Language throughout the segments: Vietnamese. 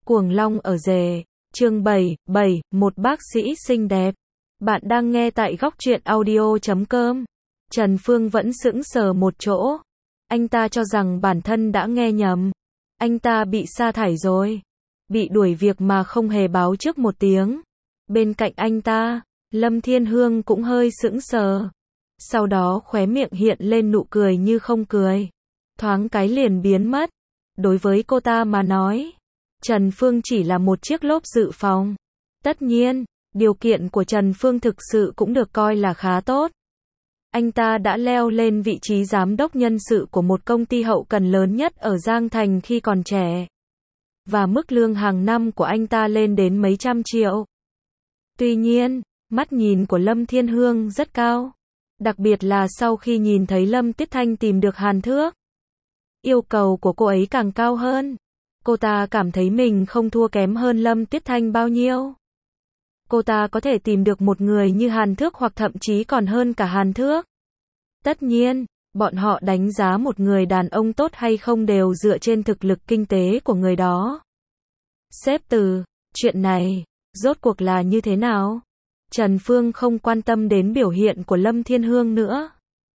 Cuồng long ở rể, chương 7, một bác sĩ xinh đẹp. Bạn đang nghe tại góc truyện audio.com. Trần Phương vẫn sững sờ một chỗ. Anh ta cho rằng bản thân đã nghe nhầm. Anh ta bị sa thải rồi. Bị đuổi việc mà không hề báo trước một tiếng. Bên cạnh anh ta, Lâm Thiên Hương cũng hơi sững sờ. Sau đó khóe miệng hiện lên nụ cười như không cười. Thoáng cái liền biến mất. Đối với cô ta mà nói, Trần Phương chỉ là một chiếc lốp dự phòng. Tất nhiên, điều kiện của Trần Phương thực sự cũng được coi là khá tốt. Anh ta đã leo lên vị trí giám đốc nhân sự của một công ty hậu cần lớn nhất ở Giang Thành khi còn trẻ. Và mức lương hàng năm của anh ta lên đến mấy trăm triệu. Tuy nhiên, mắt nhìn của Lâm Thiên Hương rất cao. Đặc biệt là sau khi nhìn thấy Lâm Tiết Thanh tìm được Hàn Thước. Yêu cầu của cô ấy càng cao hơn. Cô ta cảm thấy mình không thua kém hơn Lâm Tiết Thanh bao nhiêu. Cô ta có thể tìm được một người như Hàn Thước hoặc thậm chí còn hơn cả Hàn Thước. Tất nhiên, bọn họ đánh giá một người đàn ông tốt hay không đều dựa trên thực lực kinh tế của người đó. Sếp Từ, chuyện này, rốt cuộc là như thế nào? Trần Phương không quan tâm đến biểu hiện của Lâm Thiên Hương nữa.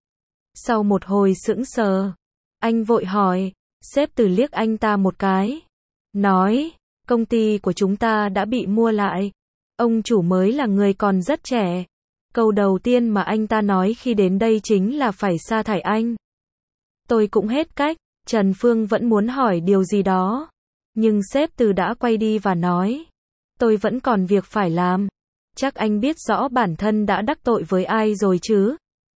Sau một hồi sững sờ, anh vội hỏi, sếp Từ liếc anh ta một cái. Nói, công ty của chúng ta đã bị mua lại. Ông chủ mới là người còn rất trẻ. Câu đầu tiên mà anh ta nói khi đến đây chính là phải sa thải anh. Tôi cũng hết cách, Trần Phương vẫn muốn hỏi điều gì đó. Nhưng sếp Từ đã quay đi và nói, tôi vẫn còn việc phải làm. Chắc anh biết rõ bản thân đã đắc tội với ai rồi chứ.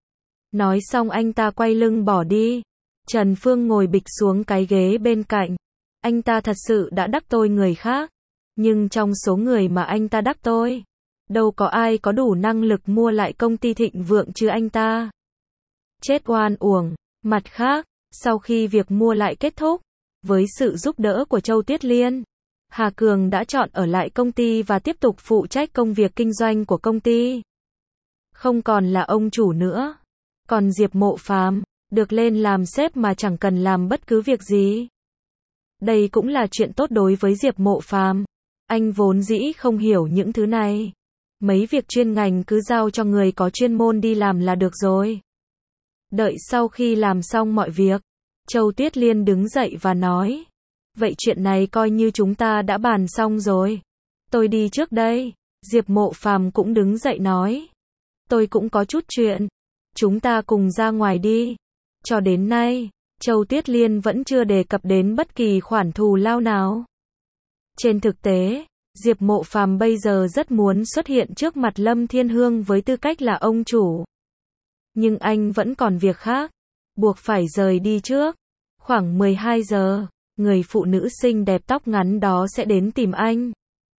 Nói xong anh ta quay lưng bỏ đi. Trần Phương ngồi bịch xuống cái ghế bên cạnh. Anh ta thật sự đã đắc tội người khác. Nhưng trong số người mà anh ta đắc tội, đâu có ai có đủ năng lực mua lại công ty Thịnh Vượng chứ anh ta. Chết oan uổng. Mặt khác, sau khi việc mua lại kết thúc, với sự giúp đỡ của Châu Tuyết Liên, Hà Cường đã chọn ở lại công ty và tiếp tục phụ trách công việc kinh doanh của công ty. Không còn là ông chủ nữa. Còn Diệp Mộ Phàm được lên làm sếp mà chẳng cần làm bất cứ việc gì. Đây cũng là chuyện tốt đối với Diệp Mộ Phàm. Anh vốn dĩ không hiểu những thứ này. Mấy việc chuyên ngành cứ giao cho người có chuyên môn đi làm là được rồi. Đợi sau khi làm xong mọi việc, Châu Tuyết Liên đứng dậy và nói, vậy chuyện này coi như chúng ta đã bàn xong rồi. Tôi đi trước đây. Diệp Mộ Phàm cũng đứng dậy nói, tôi cũng có chút chuyện. Chúng ta cùng ra ngoài đi. Cho đến nay, Châu Tuyết Liên vẫn chưa đề cập đến bất kỳ khoản thù lao nào. Trên thực tế, Diệp Mộ Phàm bây giờ rất muốn xuất hiện trước mặt Lâm Thiên Hương với tư cách là ông chủ. Nhưng anh vẫn còn việc khác, buộc phải rời đi trước. Khoảng 12 giờ, người phụ nữ xinh đẹp tóc ngắn đó sẽ đến tìm anh.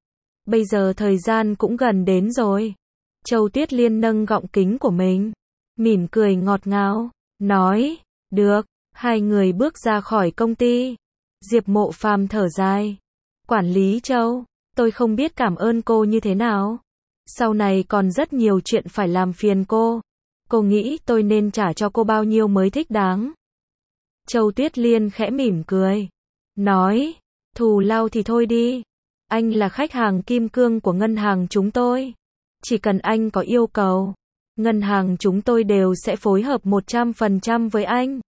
Bây giờ thời gian cũng gần đến rồi. Châu Tuyết Liên nâng gọng kính của mình, mỉm cười ngọt ngào, nói, được. Hai người bước ra khỏi công ty. Diệp Mộ Phàm thở dài. Quản lý Châu, tôi không biết cảm ơn cô như thế nào. Sau này còn rất nhiều chuyện phải làm phiền cô. Cô nghĩ tôi nên trả cho cô bao nhiêu mới thích đáng? Châu Tuyết Liên khẽ mỉm cười. Nói, thù lao thì thôi đi. Anh là khách hàng kim cương của ngân hàng chúng tôi. Chỉ cần anh có yêu cầu, ngân hàng chúng tôi đều sẽ phối hợp 100% với anh.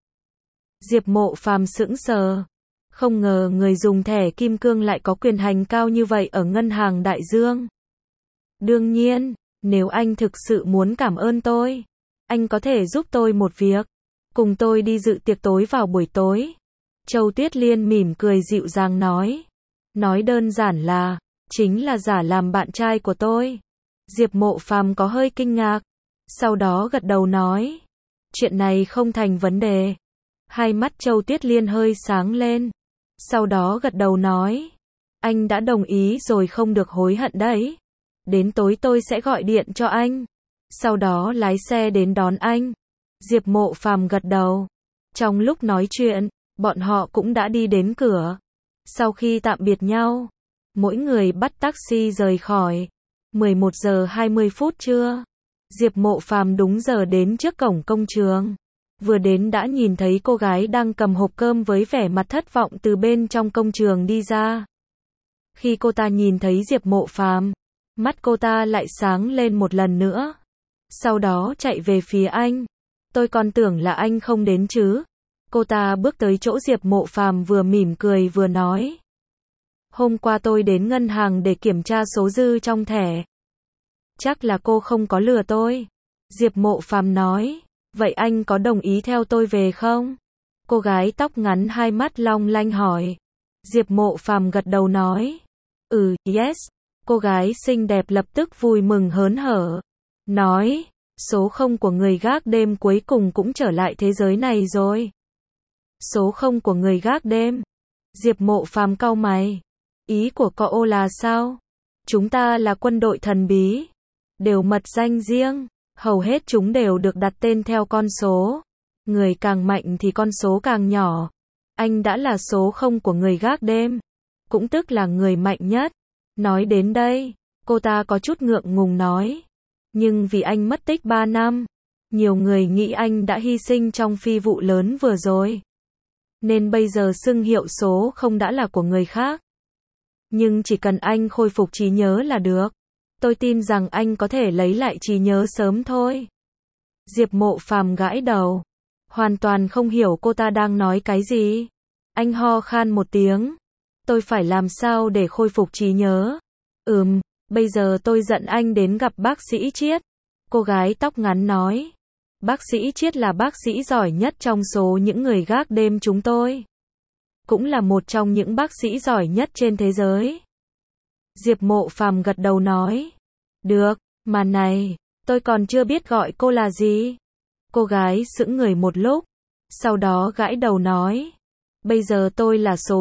Diệp Mộ Phàm sững sờ. Không ngờ người dùng thẻ kim cương lại có quyền hành cao như vậy ở ngân hàng Đại Dương. Đương nhiên, nếu anh thực sự muốn cảm ơn tôi, anh có thể giúp tôi một việc. Cùng tôi đi dự tiệc tối vào buổi tối. Châu Tuyết Liên mỉm cười dịu dàng nói. Nói đơn giản là, chính là giả làm bạn trai của tôi. Diệp Mộ Phàm có hơi kinh ngạc. Sau đó gật đầu nói. Chuyện này không thành vấn đề. Hai mắt Châu Tuyết Liên hơi sáng lên. Sau đó gật đầu nói. Anh đã đồng ý rồi không được hối hận đấy. Đến tối tôi sẽ gọi điện cho anh. Sau đó lái xe đến đón anh. Diệp Mộ Phàm gật đầu. Trong lúc nói chuyện, bọn họ cũng đã đi đến cửa. Sau khi tạm biệt nhau, mỗi người bắt taxi rời khỏi. 11 giờ 20 phút trưa. Diệp Mộ Phàm đúng giờ đến trước cổng công trường. Vừa đến đã nhìn thấy cô gái đang cầm hộp cơm với vẻ mặt thất vọng từ bên trong công trường đi ra. Khi cô ta nhìn thấy Diệp Mộ Phàm, mắt cô ta lại sáng lên một lần nữa. Sau đó chạy về phía anh. Tôi còn tưởng là anh không đến chứ. Cô ta bước tới chỗ Diệp Mộ Phàm vừa mỉm cười vừa nói. Hôm qua tôi đến ngân hàng để kiểm tra số dư trong thẻ. Chắc là cô không có lừa tôi. Diệp Mộ Phàm nói. Vậy anh có đồng ý theo tôi về không? Cô gái tóc ngắn hai mắt long lanh hỏi. Diệp Mộ Phàm gật đầu nói. Yes. Cô gái xinh đẹp lập tức vui mừng hớn hở. Nói. Số 0 của người gác đêm cuối cùng cũng trở lại thế giới này rồi. Số 0 của người gác đêm. Diệp Mộ Phàm cau mày. Ý của cậu là sao? Chúng ta là quân đội thần bí. Đều mật danh riêng. Hầu hết chúng đều được đặt tên theo con số. Người càng mạnh thì con số càng nhỏ. Anh đã là số 0 của người gác đêm. Cũng tức là người mạnh nhất. Nói đến đây, cô ta có chút ngượng ngùng nói. Nhưng vì anh mất tích 3 năm, nhiều người nghĩ anh đã hy sinh trong phi vụ lớn vừa rồi. Nên bây giờ xưng hiệu số 0 đã là của người khác. Nhưng chỉ cần anh khôi phục trí nhớ là được. Tôi tin rằng anh có thể lấy lại trí nhớ sớm thôi. Diệp Mộ Phàm gãi đầu. Hoàn toàn không hiểu cô ta đang nói cái gì. Anh ho khan một tiếng. Tôi phải làm sao để khôi phục trí nhớ? Bây giờ tôi dẫn anh đến gặp bác sĩ Triết. Cô gái tóc ngắn nói. Bác sĩ Triết là bác sĩ giỏi nhất trong số những người gác đêm chúng tôi. Cũng là một trong những bác sĩ giỏi nhất trên thế giới. Diệp Mộ Phàm gật đầu nói. Được, mà này, tôi còn chưa biết gọi cô là gì. Cô gái sững người một lúc. Sau đó gãi đầu nói. Bây giờ tôi là số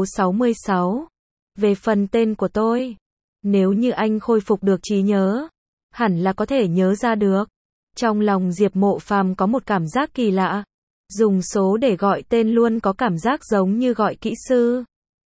66. Về phần tên của tôi, nếu như anh khôi phục được trí nhớ, hẳn là có thể nhớ ra được. Trong lòng Diệp Mộ Phàm có một cảm giác kỳ lạ. Dùng số để gọi tên luôn có cảm giác giống như gọi kỹ sư.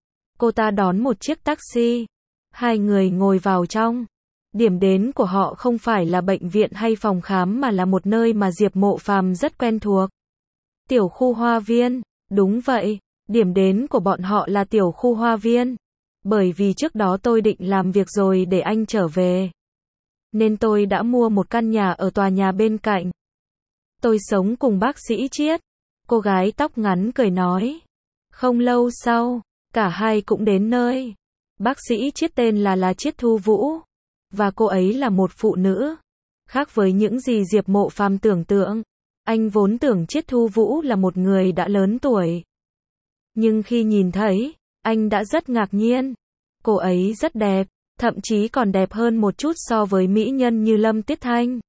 Cô ta đón một chiếc taxi. Hai người ngồi vào trong. Điểm đến của họ không phải là bệnh viện hay phòng khám mà là một nơi mà Diệp Mộ Phàm rất quen thuộc. Tiểu khu hoa viên. Đúng vậy, điểm đến của bọn họ là tiểu khu hoa viên. Bởi vì trước đó tôi định làm việc rồi để anh trở về. Nên tôi đã mua một căn nhà ở tòa nhà bên cạnh. Tôi sống cùng bác sĩ Triết. Cô gái tóc ngắn cười nói. Không lâu sau, cả hai cũng đến nơi. Bác sĩ Triết tên là Triết Thu Vũ. Và cô ấy là một phụ nữ. Khác với những gì Diệp Mộ Phàm tưởng tượng. Anh vốn tưởng Triết Thu Vũ là một người đã lớn tuổi. Nhưng khi nhìn thấy, anh đã rất ngạc nhiên. Cô ấy rất đẹp, thậm chí còn đẹp hơn một chút so với mỹ nhân như Lâm Tiết Thanh.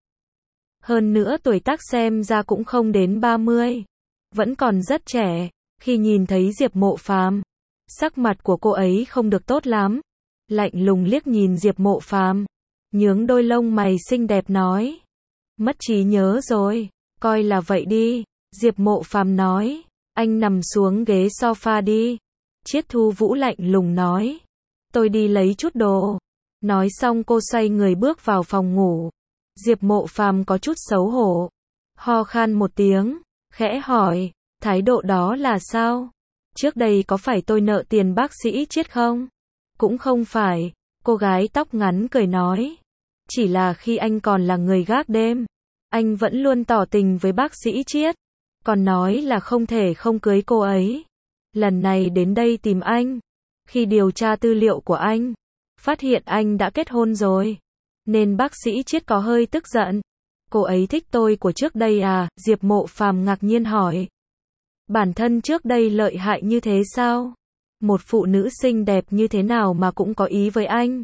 Hơn nữa tuổi tác xem ra cũng không đến 30. Vẫn còn rất trẻ. Khi nhìn thấy Diệp Mộ Phàm, sắc mặt của cô ấy không được tốt lắm. Lạnh lùng liếc nhìn Diệp Mộ Phàm, nhướng đôi lông mày xinh đẹp nói. Mất trí nhớ rồi, coi là vậy đi. Diệp Mộ Phàm nói. Anh nằm xuống ghế sofa đi. Triết Thu Vũ lạnh lùng nói. Tôi đi lấy chút đồ. Nói xong cô xoay người bước vào phòng ngủ. Diệp Mộ Phàm có chút xấu hổ. Ho khan một tiếng, khẽ hỏi. Thái độ đó là sao? Trước đây có phải tôi nợ tiền bác sĩ Triết không? Cũng không phải. Cô gái tóc ngắn cười nói. Chỉ là khi anh còn là người gác đêm, anh vẫn luôn tỏ tình với bác sĩ Triết. Còn nói là không thể không cưới cô ấy. Lần này đến đây tìm anh. Khi điều tra tư liệu của anh, phát hiện anh đã kết hôn rồi. Nên bác sĩ Triết có hơi tức giận. Cô ấy thích tôi của trước đây à? Diệp Mộ Phàm ngạc nhiên hỏi. Bản thân trước đây lợi hại như thế sao? Một phụ nữ xinh đẹp như thế nào mà cũng có ý với anh?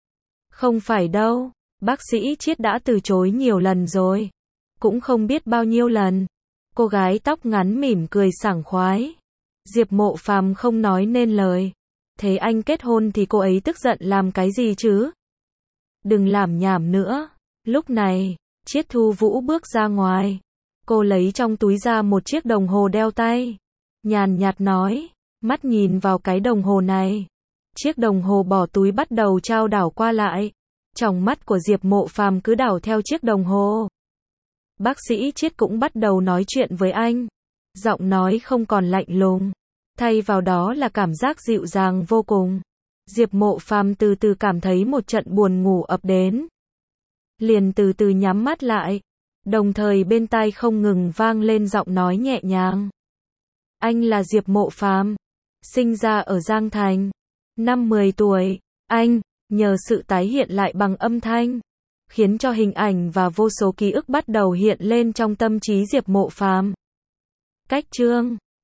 Không phải đâu. Bác sĩ Triết đã từ chối nhiều lần rồi. Cũng không biết bao nhiêu lần. Cô gái tóc ngắn mỉm cười sảng khoái. Diệp Mộ Phàm không nói nên lời. Thế anh kết hôn thì cô ấy tức giận làm cái gì chứ? Đừng làm nhảm nữa. Lúc này, Triết Thu Vũ bước ra ngoài. Cô lấy trong túi ra một chiếc đồng hồ đeo tay. Nhàn nhạt nói, mắt nhìn vào cái đồng hồ này. Chiếc đồng hồ bỏ túi bắt đầu chao đảo qua lại. Tròng mắt của Diệp Mộ Phàm cứ đảo theo chiếc đồng hồ. Bác sĩ Triết cũng bắt đầu nói chuyện với anh. Giọng nói không còn lạnh lùng. Thay vào đó là cảm giác dịu dàng vô cùng. Diệp Mộ Phàm từ từ cảm thấy một trận buồn ngủ ập đến. Liền từ từ nhắm mắt lại, đồng thời bên tai không ngừng vang lên giọng nói nhẹ nhàng. Anh là Diệp Mộ Phàm, sinh ra ở Giang Thành, năm 10 tuổi, anh, nhờ sự tái hiện lại bằng âm thanh, khiến cho hình ảnh và vô số ký ức bắt đầu hiện lên trong tâm trí Diệp Mộ Phàm. Cách chương